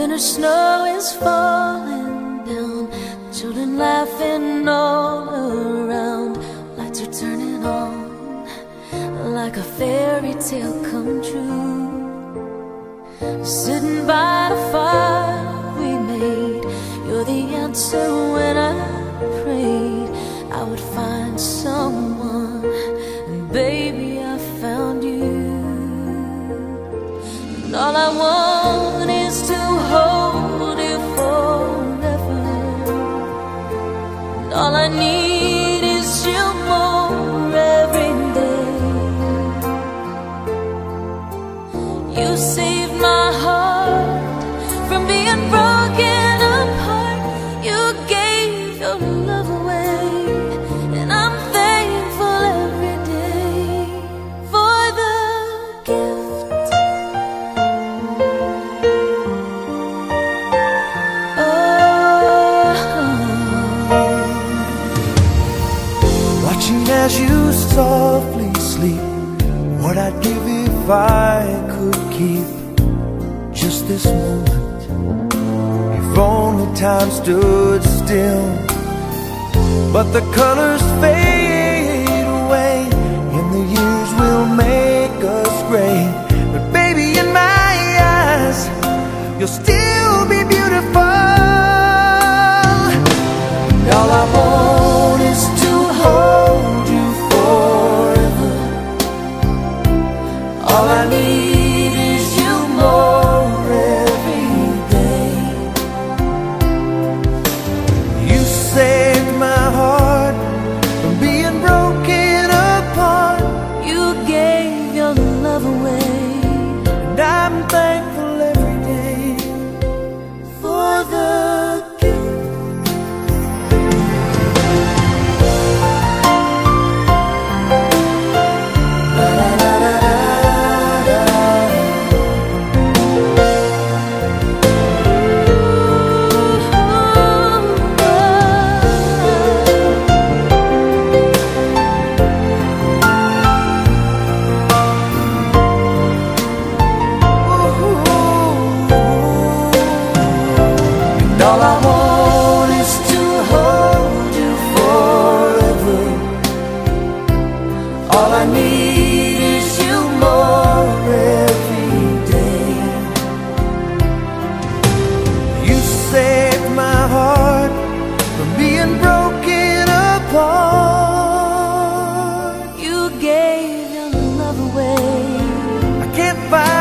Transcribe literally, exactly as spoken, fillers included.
winter snow is falling down, children laughing all around. Lights are turning on like a fairy tale come true. Sitting by the fire we made, you're the answer when I prayed I would find someone, and baby I found you. And all I want is to hold you forever, and all I need is you more every day. You saved my heart from being broken apart. You gave your love away, and I'm thankful every day for the gift. Oh, watching as you softly sleep, what I'd give if I could keep just this moment. If only time stood still, but the colors fade away, and the years will make us gray. But baby, in my eyes, you'll still be beautiful. And all I want is to hold you forever. All I need is you more every day. You saved my heart from being broken apart. you gave your love away, And I'm thankful every day for the gift. All I want is to hold you forever. All I need is you more every day. You saved my heart from being broken apart. you gave your love away. I can't find